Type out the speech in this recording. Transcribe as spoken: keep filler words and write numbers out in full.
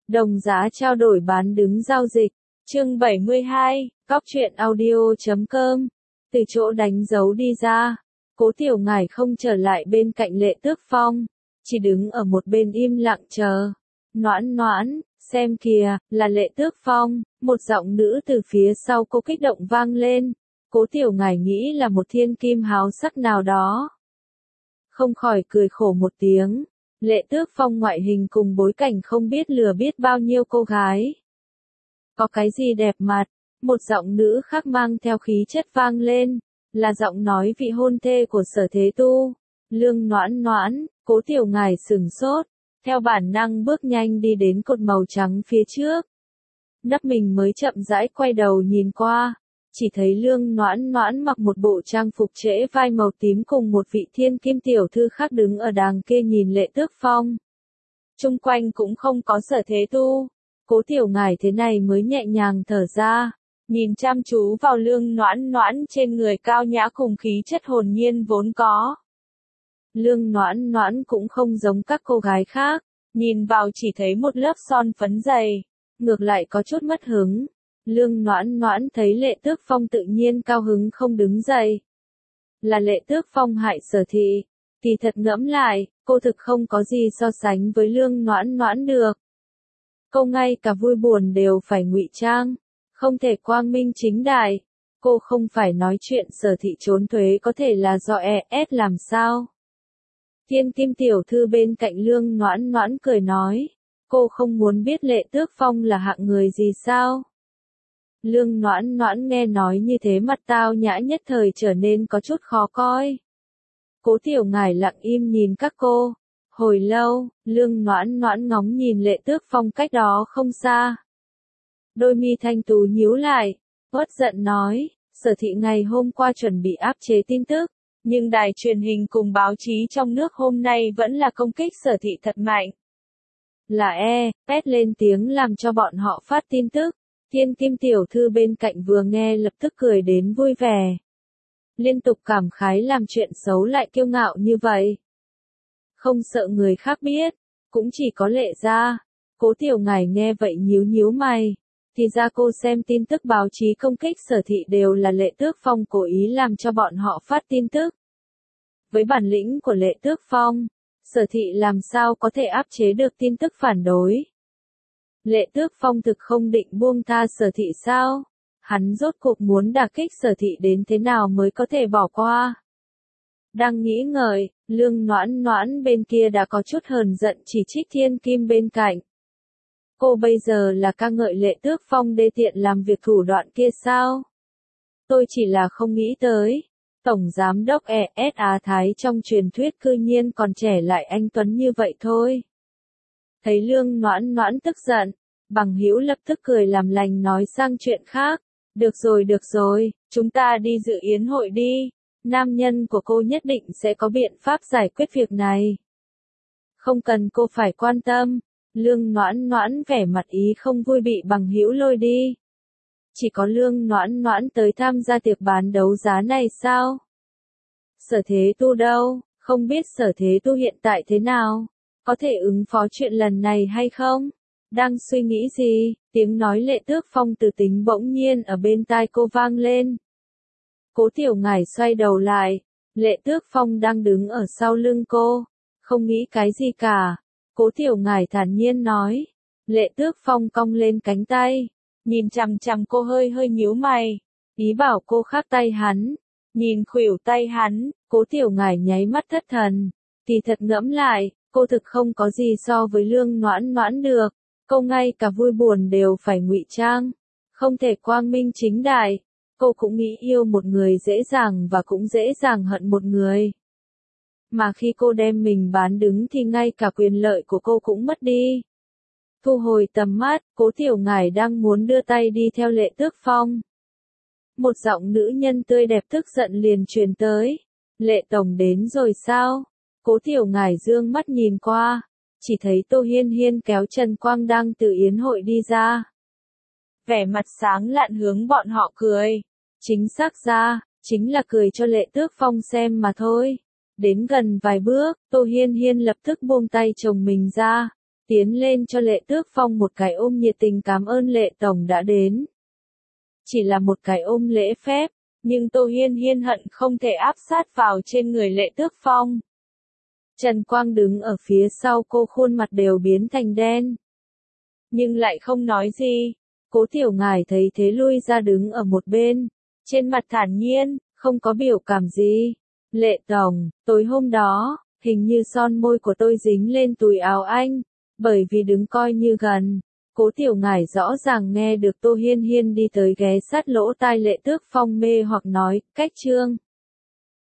Đồng giá trao đổi bán đứng giao dịch. Chương bảy mươi hai, Cóc truyện audio chấm com. Từ chỗ đánh dấu đi ra, Cố Tiểu Ngải không trở lại bên cạnh Lệ Tước Phong, chỉ đứng ở một bên im lặng chờ. Noãn noãn, xem kìa, là Lệ Tước Phong, một giọng nữ từ phía sau cô kích động vang lên. Cố Tiểu Ngải nghĩ là một thiên kim háo sắc nào đó. Không khỏi cười khổ một tiếng. Lệ Tước Phong ngoại hình cùng bối cảnh không biết lừa biết bao nhiêu cô gái. Có cái gì đẹp mặt, một giọng nữ khác mang theo khí chất vang lên, là giọng nói vị hôn thê của Sở Thế Tu. Lương Noãn Noãn, Cố Tiểu Ngải sửng sốt, theo bản năng bước nhanh đi đến cột màu trắng phía trước. Nấp mình mới chậm rãi quay đầu nhìn qua, chỉ thấy Lương Noãn Noãn mặc một bộ trang phục trễ vai màu tím cùng một vị thiên kim tiểu thư khác đứng ở đàng kia nhìn Lệ Tước Phong. Chung quanh cũng không có Sở Thế Tu. Cố Tiểu Ngải thế này mới nhẹ nhàng thở ra, nhìn chăm chú vào Lương Noãn Noãn trên người cao nhã cùng khí chất hồn nhiên vốn có. Lương Noãn Noãn cũng không giống các cô gái khác, nhìn vào chỉ thấy một lớp son phấn dày, ngược lại có chút mất hứng. Lương Noãn Noãn thấy Lệ Tước Phong tự nhiên cao hứng không đứng dậy. Là Lệ Tước Phong hại Sở thị, kỳ thật ngẫm lại, cô thực không có gì so sánh với Lương Noãn Noãn được. Cô ngay cả vui buồn đều phải ngụy trang, không thể quang minh chính đại. Cô không phải nói chuyện Sở thị trốn thuế có thể là do e ét làm sao. Thiên kim tiểu thư bên cạnh Lương Noãn Noãn cười nói, cô không muốn biết Lệ Tước Phong là hạng người gì sao? Lương Noãn Noãn nghe nói như thế mặt tao nhã nhất thời trở nên có chút khó coi. Cố Tiểu Ngải lặng im nhìn các cô. Hồi lâu, Lương Noãn Noãn ngóng nhìn Lệ Tước Phong cách đó không xa. Đôi mi thanh tú nhíu lại, uất giận nói, Sở thị ngày hôm qua chuẩn bị áp chế tin tức, nhưng đài truyền hình cùng báo chí trong nước hôm nay vẫn là công kích Sở thị thật mạnh. Là e, pét lên tiếng làm cho bọn họ phát tin tức. Thiên kim tiểu thư bên cạnh vừa nghe lập tức cười đến vui vẻ. Liên tục cảm khái làm chuyện xấu lại kiêu ngạo như vậy. Không sợ người khác biết, cũng chỉ có Lệ gia. Cố Tiểu Ngải nghe vậy nhíu nhíu mày. Thì ra cô xem tin tức báo chí công kích Sở thị đều là Lệ Tước Phong cố ý làm cho bọn họ phát tin tức. Với bản lĩnh của Lệ Tước Phong, Sở thị làm sao có thể áp chế được tin tức phản đối. Lệ Tước Phong thực không định buông tha Sở thị sao? Hắn rốt cuộc muốn đả kích Sở thị đến thế nào mới có thể bỏ qua? Đang nghĩ ngợi, Lương Noãn Noãn bên kia đã có chút hờn giận chỉ trích thiên kim bên cạnh. Cô bây giờ là ca ngợi Lệ Tước Phong đê tiện làm việc thủ đoạn kia sao? Tôi chỉ là không nghĩ tới. Tổng Giám đốc e ét Á Thái trong truyền thuyết cư nhiên còn trẻ lại anh tuấn như vậy thôi. Thấy Lương Noãn Noãn tức giận, Bằng Hữu lập tức cười làm lành nói sang chuyện khác. Được rồi được rồi, chúng ta đi dự yến hội đi. Nam nhân của cô nhất định sẽ có biện pháp giải quyết việc này. Không cần cô phải quan tâm. Lương Noãn Noãn vẻ mặt ý không vui bị Bằng Hữu lôi đi. Chỉ có Lương Noãn Noãn tới tham gia tiệc bán đấu giá này sao? Sở Thế Tu đâu, không biết Sở Thế Tu hiện tại thế nào? Có thể ứng phó chuyện lần này hay không? Đang suy nghĩ gì? Tiếng nói Lệ Tước Phong từ tính bỗng nhiên ở bên tai cô vang lên. Cố Tiểu Ngải xoay đầu lại, Lệ Tước Phong đang đứng ở sau lưng cô, không nghĩ cái gì cả. Cố Tiểu Ngải thản nhiên nói. Lệ Tước Phong cong lên cánh tay, nhìn chằm chằm cô hơi hơi nhíu mày, ý bảo cô khác tay hắn. Nhìn khuỷu tay hắn, Cố Tiểu Ngải nháy mắt thất thần. Kỳ thật ngẫm lại, cô thực không có gì so với Lương Noãn Noãn được. Cô ngay cả vui buồn đều phải ngụy trang, không thể quang minh chính đại. Cô cũng nghĩ yêu một người dễ dàng và cũng dễ dàng hận một người. Mà khi cô đem mình bán đứng thì ngay cả quyền lợi của cô cũng mất đi. Thu hồi tầm mắt, Cố Tiểu Ngải đang muốn đưa tay đi theo Lệ Tước Phong. Một giọng nữ nhân tươi đẹp tức giận liền truyền tới. Lệ tổng đến rồi sao? Cố Tiểu Ngải dương mắt nhìn qua, chỉ thấy Tô Hiên Hiên kéo Trần Quang đang từ yến hội đi ra. Vẻ mặt sáng lạn hướng bọn họ cười. Chính xác ra, chính là cười cho Lệ Tước Phong xem mà thôi. Đến gần vài bước, Tô Hiên Hiên lập tức buông tay chồng mình ra. tiến lên cho Lệ Tước Phong một cái ôm nhiệt tình cảm ơn Lệ Tổng đã đến. Chỉ là một cái ôm lễ phép, nhưng Tô Hiên Hiên hận không thể áp sát vào trên người Lệ Tước Phong. Trần Quang đứng ở phía sau cô, khuôn mặt đều biến thành đen. Nhưng lại không nói gì. Cố Tiểu Ngải thấy thế lui ra đứng ở một bên, trên mặt thản nhiên, không có biểu cảm gì. Lệ Tổng, tối hôm đó, hình như son môi của tôi dính lên túi áo anh, bởi vì đứng coi như gần. Cố Tiểu Ngải rõ ràng nghe được Tô Hiên Hiên đi tới ghé sát lỗ tai Lệ Tước Phong mê hoặc nói, cách Trương.